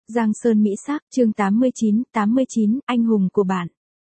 Giang Sơn Mỹ Sắc, chương 89, anh hùng của bạn.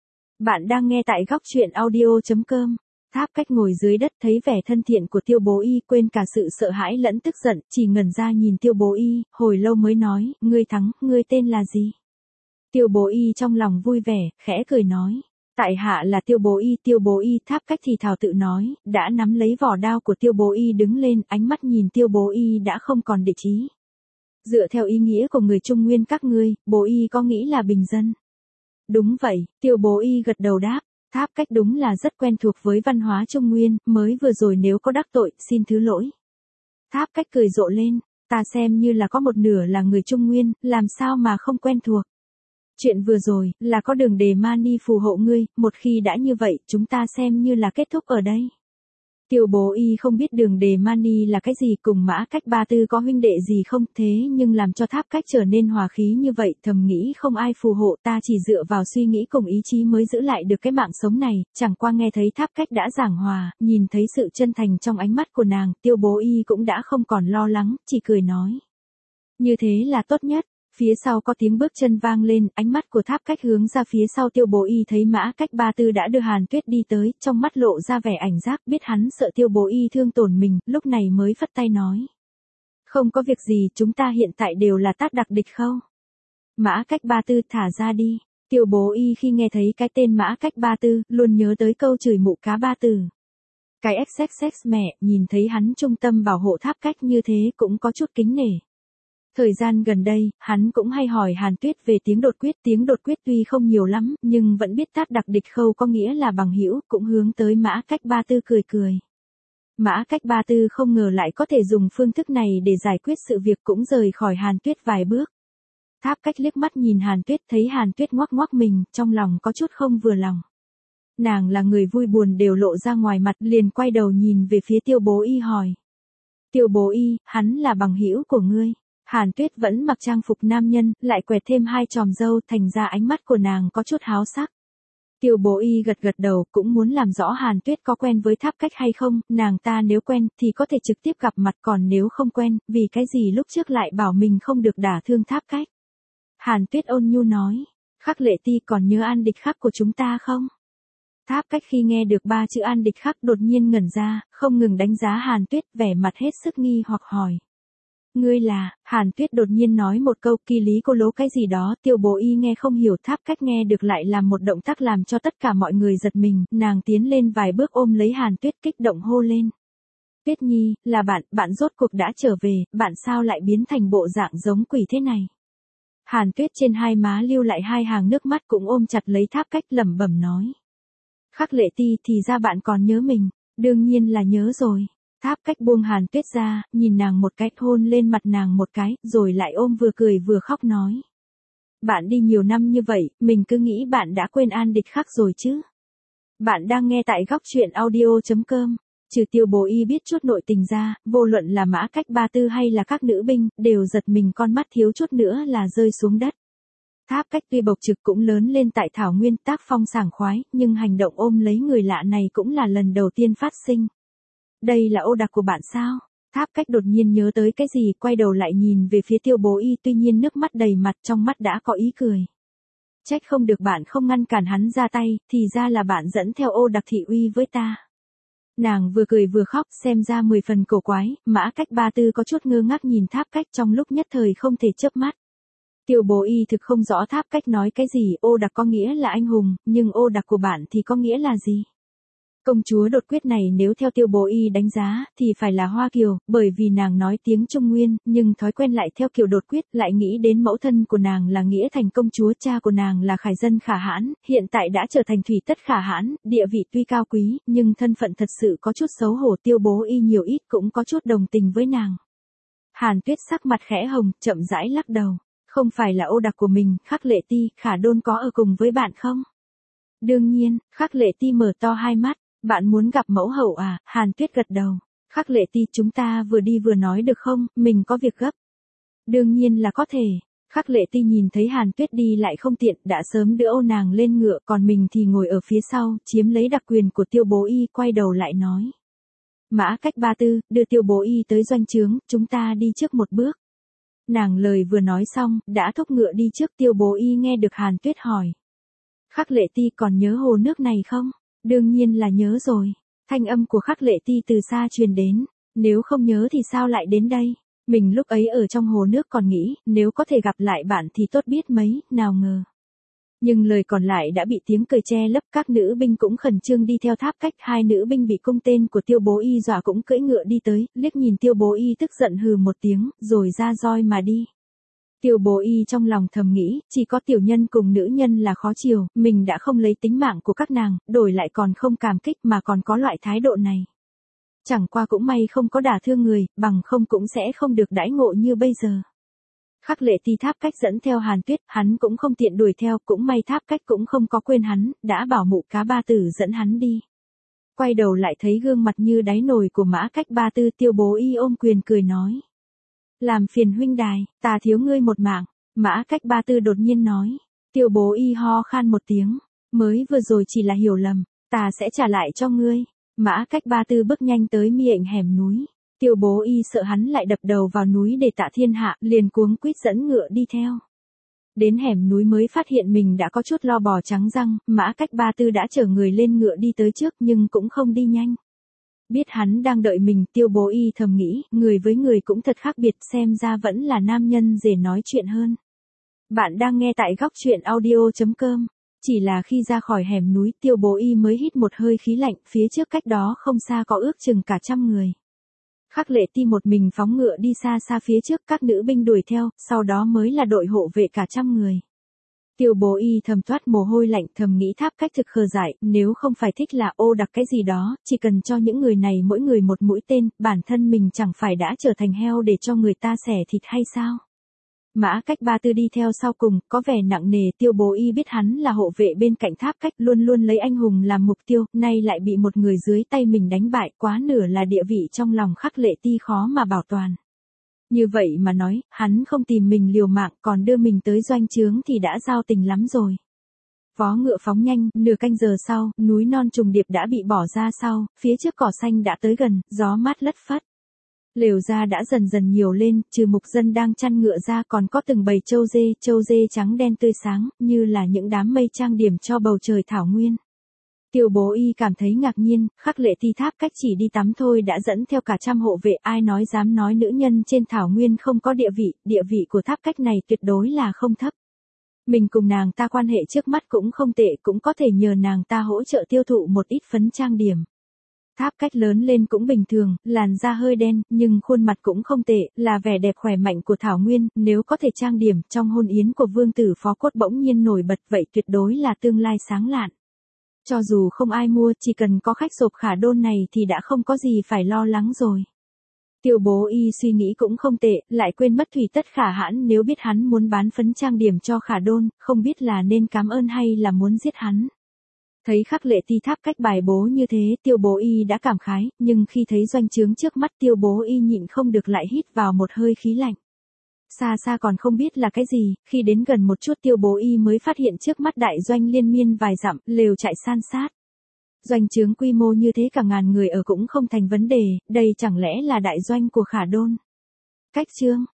Bạn đang nghe tại góc truyện audio.com. Tháp Cách ngồi dưới đất thấy vẻ thân thiện của Tiêu Bố Y, quên cả sự sợ hãi lẫn tức giận, chỉ ngẩn ra nhìn Tiêu Bố Y, hồi lâu mới nói, ngươi thắng, ngươi tên là gì? Tiêu Bố Y trong lòng vui vẻ, khẽ cười nói. Tại hạ là Tiêu Bố Y, Tháp Cách thì thào tự nói, đã nắm lấy vỏ đao của Tiêu Bố Y đứng lên, ánh mắt nhìn Tiêu Bố Y đã không còn để trí. Dựa theo ý nghĩa của người Trung Nguyên các ngươi, Bố Y có nghĩ là bình dân? Đúng vậy, Tiêu Bố Y gật đầu đáp. Tháp Cách đúng là rất quen thuộc với văn hóa Trung Nguyên, mới vừa rồi nếu có đắc tội, xin thứ lỗi. Tháp Cách cười rộ lên, ta xem như là có một nửa là người Trung Nguyên, làm sao mà không quen thuộc. Chuyện vừa rồi, là có Đường Đề Mani phù hộ ngươi, một khi đã như vậy, chúng ta xem như là kết thúc ở đây. Tiêu Bố Y không biết Đường Đề Mani là cái gì, cùng Mã Cách Ba Tư có huynh đệ gì không, thế nhưng làm cho Tháp Cách trở nên hòa khí như vậy, thầm nghĩ không ai phù hộ, ta chỉ dựa vào suy nghĩ cùng ý chí mới giữ lại được cái mạng sống này, chẳng qua nghe thấy Tháp Cách đã giảng hòa, nhìn thấy sự chân thành trong ánh mắt của nàng, Tiêu Bố Y cũng đã không còn lo lắng, chỉ cười nói. Như thế là tốt nhất. Phía sau có tiếng bước chân vang lên, ánh mắt của Tháp Cách hướng ra phía sau. Tiêu Bố Y thấy Mã Cách Ba Tư đã đưa Hàn Tuyết đi tới, trong mắt lộ ra vẻ cảnh giác, biết hắn sợ Tiêu Bố Y thương tổn mình, lúc này mới phất tay nói. Không có việc gì, chúng ta hiện tại đều là tác đặc địch khâu. Mã Cách Ba Tư thả ra đi. Tiêu Bố Y khi nghe thấy cái tên Mã Cách Ba Tư, luôn nhớ tới câu chửi mụ cá ba tử. Cái XXX mẹ, nhìn thấy hắn trung tâm bảo hộ Tháp Cách như thế cũng có chút kính nể. Thời gian gần đây, hắn cũng hay hỏi Hàn Tuyết về tiếng đột quyết tuy không nhiều lắm, nhưng vẫn biết tác đặc địch khâu có nghĩa là bằng hữu, cũng hướng tới Mã Cách Ba Tư cười cười. Mã Cách Ba Tư không ngờ lại có thể dùng phương thức này để giải quyết sự việc, cũng rời khỏi Hàn Tuyết vài bước. Tháp Cách liếc mắt nhìn Hàn Tuyết, thấy Hàn Tuyết ngoắc ngoắc mình, trong lòng có chút không vừa lòng. Nàng là người vui buồn đều lộ ra ngoài mặt, liền quay đầu nhìn về phía Tiêu Bố Y hỏi. Tiêu Bố Y, hắn là bằng hữu của ngươi. Hàn Tuyết vẫn mặc trang phục nam nhân, lại quẹt thêm hai chòm râu, thành ra ánh mắt của nàng có chút háo sắc. Tiêu Bố Y gật đầu, cũng muốn làm rõ Hàn Tuyết có quen với Tháp Cách hay không, nàng ta nếu quen, thì có thể trực tiếp gặp mặt, còn nếu không quen, vì cái gì lúc trước lại bảo mình không được đả thương Tháp Cách. Hàn Tuyết ôn nhu nói, Khắc Lệ Ti còn nhớ An Địch Khắc của chúng ta không? Tháp Cách khi nghe được ba chữ An Địch Khắc đột nhiên ngẩn ra, không ngừng đánh giá Hàn Tuyết, vẻ mặt hết sức nghi hoặc hỏi. Ngươi là, Hàn Tuyết đột nhiên nói một câu kỳ lý cô lố cái gì đó, Tiêu Bố Y nghe không hiểu, Tháp Cách nghe được lại làm một động tác làm cho tất cả mọi người giật mình, nàng tiến lên vài bước ôm lấy Hàn Tuyết kích động hô lên. Tuyết Nhi, là bạn rốt cuộc đã trở về, bạn sao lại biến thành bộ dạng giống quỷ thế này? Hàn Tuyết trên hai má lưu lại hai hàng nước mắt, cũng ôm chặt lấy Tháp Cách lẩm bẩm nói. Khắc Lệ Ti, thì ra bạn còn nhớ mình, đương nhiên là nhớ rồi. Tháp Cách buông Hàn Tuyết ra, nhìn nàng một cái, hôn lên mặt nàng một cái, rồi lại ôm vừa cười vừa khóc nói. Bạn đi nhiều năm như vậy, mình cứ nghĩ bạn đã quên An Địch Khắc rồi chứ. Bạn đang nghe tại góc truyện audio.com. Trừ Tiêu Bố Y biết chút nội tình ra, vô luận là Mã Cách Ba Tư hay là các nữ binh, đều giật mình, con mắt thiếu chút nữa là rơi xuống đất. Tháp Cách tuy bộc trực cũng lớn lên tại Thảo Nguyên, tác phong sảng khoái, nhưng hành động ôm lấy người lạ này cũng là lần đầu tiên phát sinh. Đây là ô đặc của bạn sao? Tháp Cách đột nhiên nhớ tới cái gì, quay đầu lại nhìn về phía Tiêu Bố Y, tuy nhiên nước mắt đầy mặt, trong mắt đã có ý cười. Trách không được bạn không ngăn cản hắn ra tay, thì ra là bạn dẫn theo ô đặc thị uy với ta. Nàng vừa cười vừa khóc, xem ra 10 phần cổ quái, Mã Cách Ba Tư có chút ngơ ngác nhìn Tháp Cách, trong lúc nhất thời không thể chớp mắt. Tiêu Bố Y thực không rõ Tháp Cách nói cái gì, ô đặc có nghĩa là anh hùng, nhưng ô đặc của bạn thì có nghĩa là gì? Công chúa đột quyết này nếu theo Tiêu Bố Y đánh giá, thì phải là Hoa Kiều, bởi vì nàng nói tiếng Trung Nguyên, nhưng thói quen lại theo kiểu đột quyết, lại nghĩ đến mẫu thân của nàng là Nghĩa Thành công chúa, cha của nàng là Khải Dân Khả Hãn, hiện tại đã trở thành Thủy Tất Khả Hãn, địa vị tuy cao quý, nhưng thân phận thật sự có chút xấu hổ. Tiêu Bố Y nhiều ít cũng có chút đồng tình với nàng. Hàn Tuyết sắc mặt khẽ hồng, chậm rãi lắc đầu. Không phải là ô đặc của mình, Khắc Lệ Ti, Khả Đôn có ở cùng với bạn không? Đương nhiên, Khắc Lệ Ti mở to hai mắt. Bạn muốn gặp mẫu hậu à? Hàn Tuyết gật đầu. Khắc Lệ Ti, chúng ta vừa đi vừa nói được không, mình có việc gấp. Đương nhiên là có thể. Khắc Lệ Ti nhìn thấy Hàn Tuyết đi lại không tiện, đã sớm đỡ ô nàng lên ngựa, còn mình thì ngồi ở phía sau, chiếm lấy đặc quyền của Tiêu Bố Y, quay đầu lại nói. Mã Cách Ba Tư, đưa Tiêu Bố Y tới doanh trướng, chúng ta đi trước một bước. Nàng lời vừa nói xong, đã thúc ngựa đi trước. Tiêu Bố Y nghe được Hàn Tuyết hỏi. Khắc Lệ Ti còn nhớ hồ nước này không? Đương nhiên là nhớ rồi. Thanh âm của Khắc Lệ Ti từ xa truyền đến. Nếu không nhớ thì sao lại đến đây? Mình lúc ấy ở trong hồ nước còn nghĩ, nếu có thể gặp lại bạn thì tốt biết mấy, nào ngờ. Nhưng lời còn lại đã bị tiếng cười che lấp. Các nữ binh cũng khẩn trương đi theo Tháp Cách. Hai nữ binh bị cung tên của Tiêu Bố Y dọa cũng cưỡi ngựa đi tới, liếc nhìn Tiêu Bố Y tức giận hừ một tiếng, rồi ra roi mà đi. Tiêu Bố Y trong lòng thầm nghĩ, chỉ có tiểu nhân cùng nữ nhân là khó chiều, mình đã không lấy tính mạng của các nàng, đổi lại còn không cảm kích mà còn có loại thái độ này. Chẳng qua cũng may không có đả thương người, bằng không cũng sẽ không được đãi ngộ như bây giờ. Khắc Lệ Ti Tháp Cách dẫn theo Hàn Tuyết, hắn cũng không tiện đuổi theo, cũng may Tháp Cách cũng không có quên hắn, đã bảo Mụ Cá Ba Tử dẫn hắn đi. Quay đầu lại thấy gương mặt như đáy nồi của Mã Cách Ba Tư. Tiêu Bố Y ôm quyền cười nói. Làm phiền huynh đài, ta thiếu ngươi một mạng. Mã Cách Ba Tư đột nhiên nói. Tiêu Bố Y ho khan một tiếng. Mới vừa rồi chỉ là hiểu lầm, ta sẽ trả lại cho ngươi. Mã Cách Ba Tư bước nhanh tới miệng hẻm núi. Tiêu Bố Y sợ hắn lại đập đầu vào núi để tạ thiên hạ, liền cuống quýt dẫn ngựa đi theo. Đến hẻm núi mới phát hiện mình đã có chút lo bò trắng răng. Mã Cách Ba Tư đã chở người lên ngựa đi tới trước nhưng cũng không đi nhanh. Biết hắn đang đợi mình, Tiêu Bố Y thầm nghĩ, người với người cũng thật khác biệt, xem ra vẫn là nam nhân dễ nói chuyện hơn. Bạn đang nghe tại góc truyện audio.com. Chỉ là khi ra khỏi hẻm núi, Tiêu Bố Y mới hít một hơi khí lạnh, phía trước cách đó không xa có ước chừng cả 100 người. Khắc Lệ Ti một mình phóng ngựa đi xa xa phía trước, các nữ binh đuổi theo, sau đó mới là đội hộ vệ cả 100 người. Tiêu Bố Y thầm toát mồ hôi lạnh, thầm nghĩ Tháp Cách thực khờ dại, nếu không phải thích là ô đặc cái gì đó, chỉ cần cho những người này mỗi người một mũi tên, bản thân mình chẳng phải đã trở thành heo để cho người ta xẻ thịt hay sao? Mã Cách Ba Tư đi theo sau cùng, có vẻ nặng nề. Tiêu Bố Y biết hắn là hộ vệ bên cạnh Tháp Cách, luôn luôn lấy anh hùng làm mục tiêu, nay lại bị một người dưới tay mình đánh bại, quá nửa là địa vị trong lòng Khắc Lệ Ti khó mà bảo toàn. Như vậy mà nói, hắn không tìm mình liều mạng, còn đưa mình tới doanh trướng thì đã giao tình lắm rồi. Vó ngựa phóng nhanh, nửa canh giờ sau, núi non trùng điệp đã bị bỏ ra sau, phía trước cỏ xanh đã tới gần, gió mát lất phất. Lều ra đã dần dần nhiều lên, trừ mục dân đang chăn ngựa ra còn có từng bầy trâu dê trắng đen tươi sáng, như là những đám mây trang điểm cho bầu trời thảo nguyên. Tiêu Bố Y cảm thấy ngạc nhiên, Khắc Lệ Ti Tháp Cách chỉ đi tắm thôi đã dẫn theo cả 100 hộ vệ, ai nói dám nói nữ nhân trên thảo nguyên không có địa vị của Tháp Cách này tuyệt đối là không thấp. Mình cùng nàng ta quan hệ trước mắt cũng không tệ, cũng có thể nhờ nàng ta hỗ trợ tiêu thụ một ít phấn trang điểm. Tháp Cách lớn lên cũng bình thường, làn da hơi đen, nhưng khuôn mặt cũng không tệ, là vẻ đẹp khỏe mạnh của thảo nguyên, nếu có thể trang điểm, trong hôn yến của vương tử phó cốt bỗng nhiên nổi bật vậy tuyệt đối là tương lai sáng lạn. Cho dù không ai mua, chỉ cần có khách sộp Khả Đôn này thì đã không có gì phải lo lắng rồi. Tiêu Bố Y suy nghĩ cũng không tệ, lại quên mất Thủy Tất Khả Hãn nếu biết hắn muốn bán phấn trang điểm cho Khả Đôn, không biết là nên cảm ơn hay là muốn giết hắn. Thấy Khắc Lệ Ti Tháp Cách bài bố như thế, Tiêu Bố Y đã cảm khái, nhưng khi thấy doanh trướng trước mắt Tiêu Bố Y nhịn không được lại hít vào một hơi khí lạnh. Xa xa còn không biết là cái gì, khi đến gần một chút Tiêu Bố Y mới phát hiện trước mắt đại doanh liên miên vài dặm, lều trại san sát. Doanh trướng quy mô như thế cả ngàn người ở cũng không thành vấn đề, đây chẳng lẽ là đại doanh của Khả Đôn. Cách chương